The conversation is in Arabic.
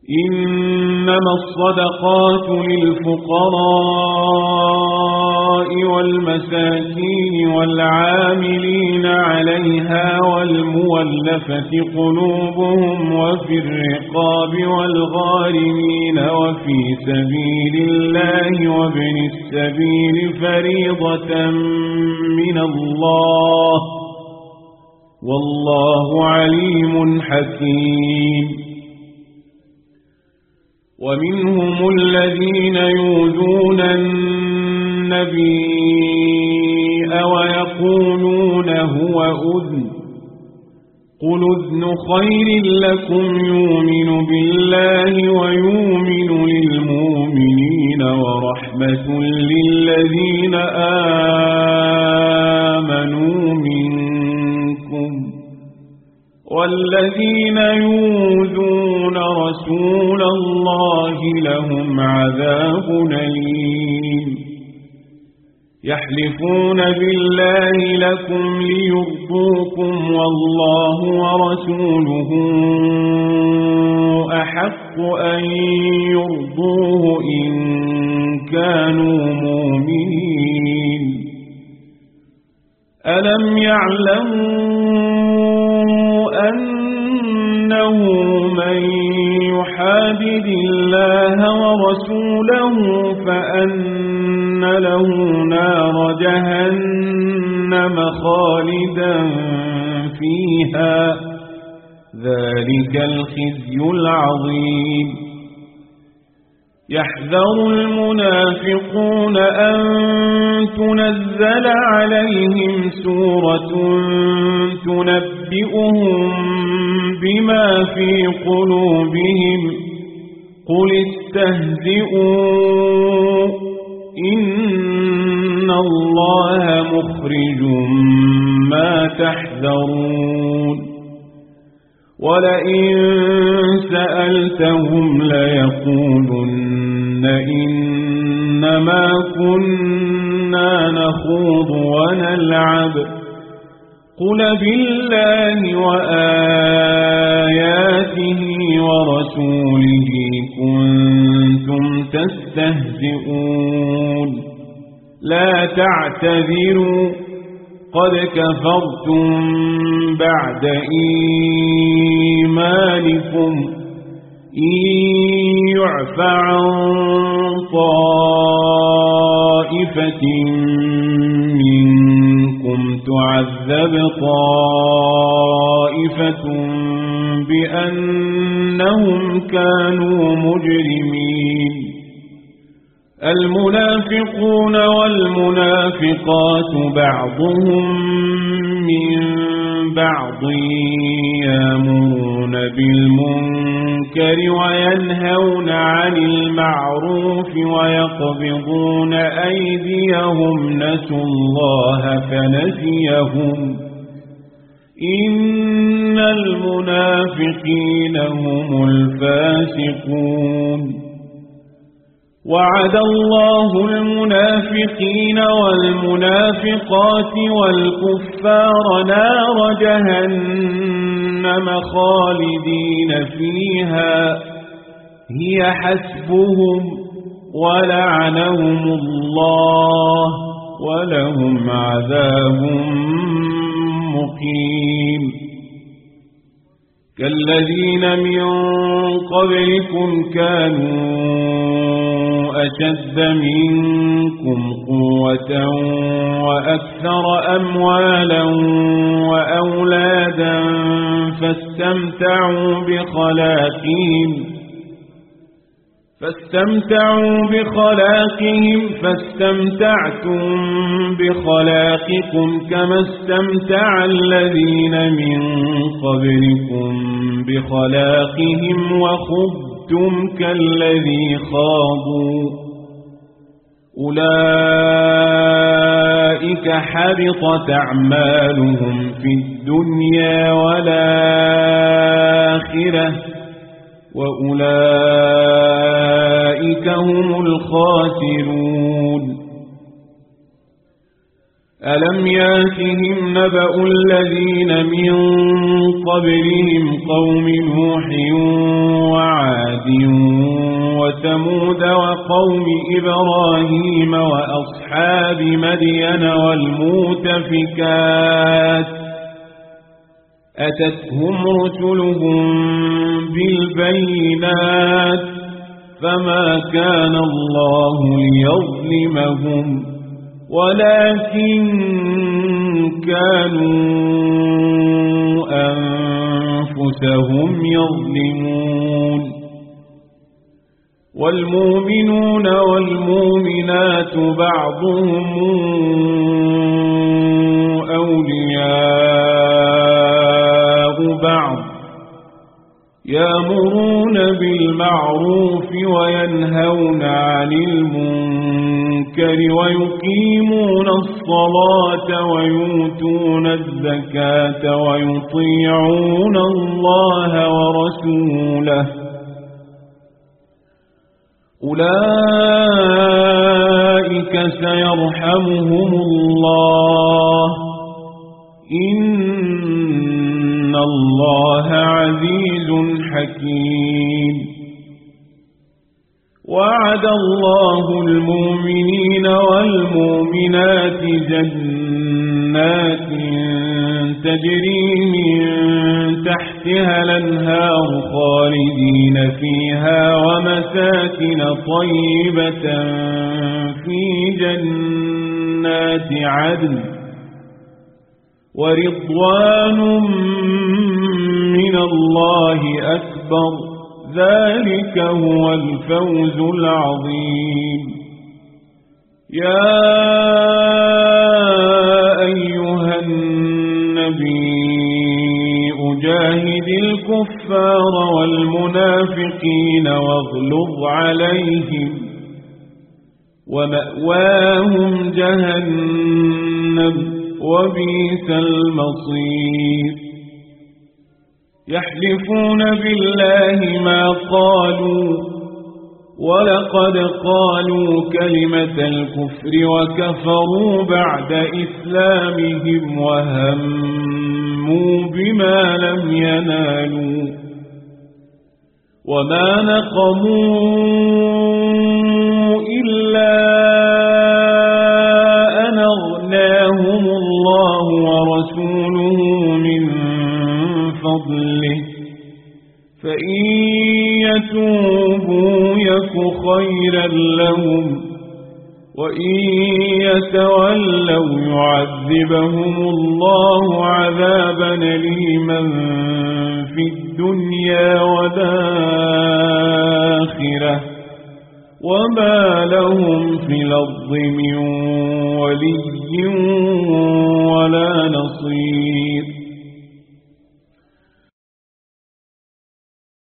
إنما الصدقات للفقراء والمساكين والعاملين عليها والمولفة قلوبهم وفي الرقاب والغارمين وفي سبيل الله وابن السبيل فريضة من الله والله عليم حكيم. ومنهم الذين يؤذون النبي ويقولون هو أذن قل أذن خير لكم يؤمن بالله ويؤمن للمؤمنين ورحمة للذين آمنوا منكم والذين يؤذون رسول الله لهم عذاب أليم. يحلفون بالله لكم ليرضوكم والله ورسوله أحق أن يرضوه إن كانوا مؤمنين. ألم يعلموا أنه من يحادد الله ورسوله فأن له نار جهنم خالدا فيها ذلك الخزي العظيم. يحذر المنافقون أن تنزل عليهم سورة تنبئهم بما في قلوبهم قل استهزئوا إن الله مخرج ما تحذرون. ولئن سألتهم ليقولن إنما كنا نخوض ونلعب قل بالله وآياته ورسوله كنتم تستهزئون لا تعتذروا قد كفرتم بعد إيمانكم إن يعف عن طائفة منكم تعذب طائفة بأنهم كانوا مجرمين. المنافقون والمنافقات بعضهم من بعض يأمرون بالمنكر وينهون عن المعروف ويقبضون أيديهم نسوا الله فنسيهم إن المنافقين هم الفاسقون. وعد الله المنافقين والمنافقات والكفار نار جهنم خالدين فيها هي حسبهم ولعنهم الله ولهم عذاب مقيم. كالذين من قبلكم كانوا أشد منكم قوة وأكثر أموالا وأولادا فاستمتعوا بخلاقهم فاستمتعتم بخلاقكم كما استمتع الذين من قبلكم بخلاقهم وخضتم كالذي خاضوا أولئك حبطت أعمالهم في الدنيا والآخرة وأولئك هم الخاسرون. ألم ياتهم نبأ الذين من قبلهم قوم نوح وعاد وثمود وقوم إبراهيم وأصحاب مدين والمؤتفكات أتتهم رسلهم بالبينات فما كان الله ليظلمهم ولكن كانوا أنفسهم يظلمون والمؤمنون والمؤمنات بعضهم أولياء بعض يأمرون بالمعروف وينهون عن المنكر ويقيمون الصلاة ويؤتون الزكاة ويطيعون الله ورسوله أولئك سيرحمهم الله إن الله عزيز حكيم وعد الله المؤمنين والمؤمنات جنات تجري من تحتها الأنهار خالدين فيها ومساكن طيبة في جنات عدن ورضوان من الله أكبر ذلك هو الفوز العظيم يا أيها النبي جاهد الكفار والمنافقين واغلظ عليهم ومأواهم جهنم وبئس المصير يحلفون بالله ما قالوا ولقد قالوا كلمة الكفر وكفروا بعد إسلامهم وهموا بما لم ينالوا وما نقموا إلا أن أغناهم الله ورسوله من فضله فإن يتوبوا يك خيرا لهم وإن يتولوا يعذبهم الله عذابا أليما في الدنيا والآخرة وما لهم في الأرض من ولي ولا نصير